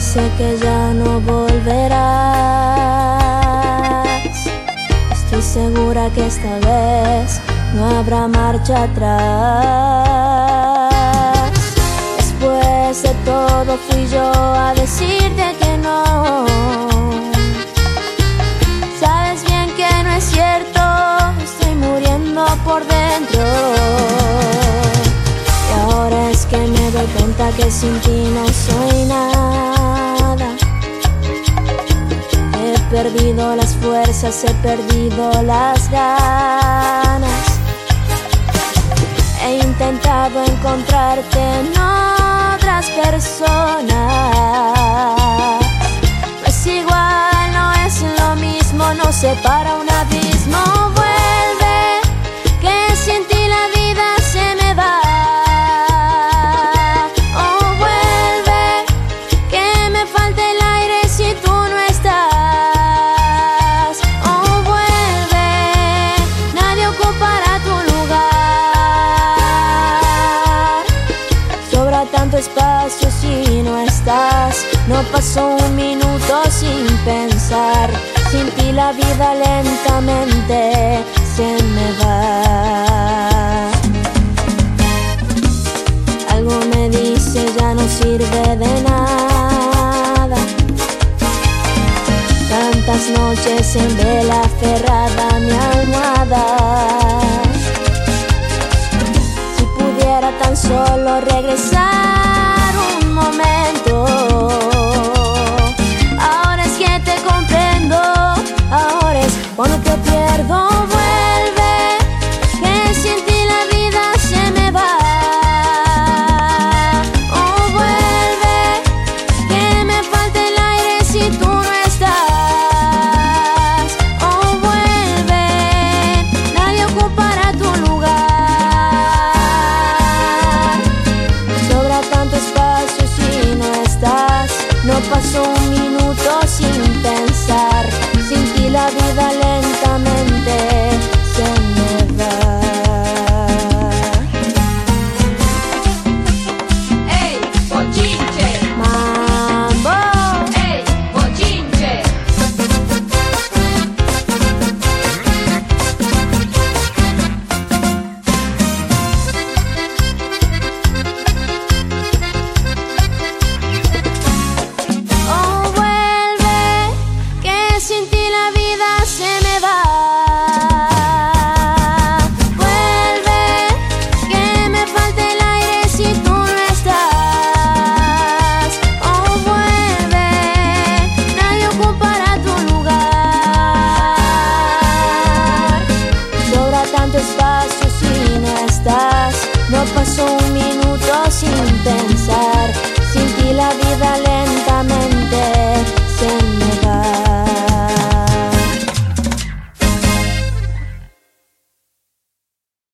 Sé que ya no volverás. Estoy segura que esta vez no habrá marcha atrás. Después de todo fui yo a decirte que no. Sabes bien que no es cierto, estoy muriendo por dentro. Y ahora es que me doy cuenta que sin ti no soy nada. He perdido las fuerzas, he perdido las ganas. He intentado encontrarte en otras personas. No es igual, no es lo mismo, nos separa un abismo. Vuelve, que sin ti la vida se me va. Oh, vuelve, que me falta el aire si tú no estás. Oh, vuelve, nadie ocupará tu lugar. Sobra tanto espacio si no estás. No pasó un minuto sin pensar. Sin ti la vida lentamente se me va. Algo me dice ya no sirve de nada. Tantas noches en vela aferrada a mi almohada. Si pudiera tan solo regresar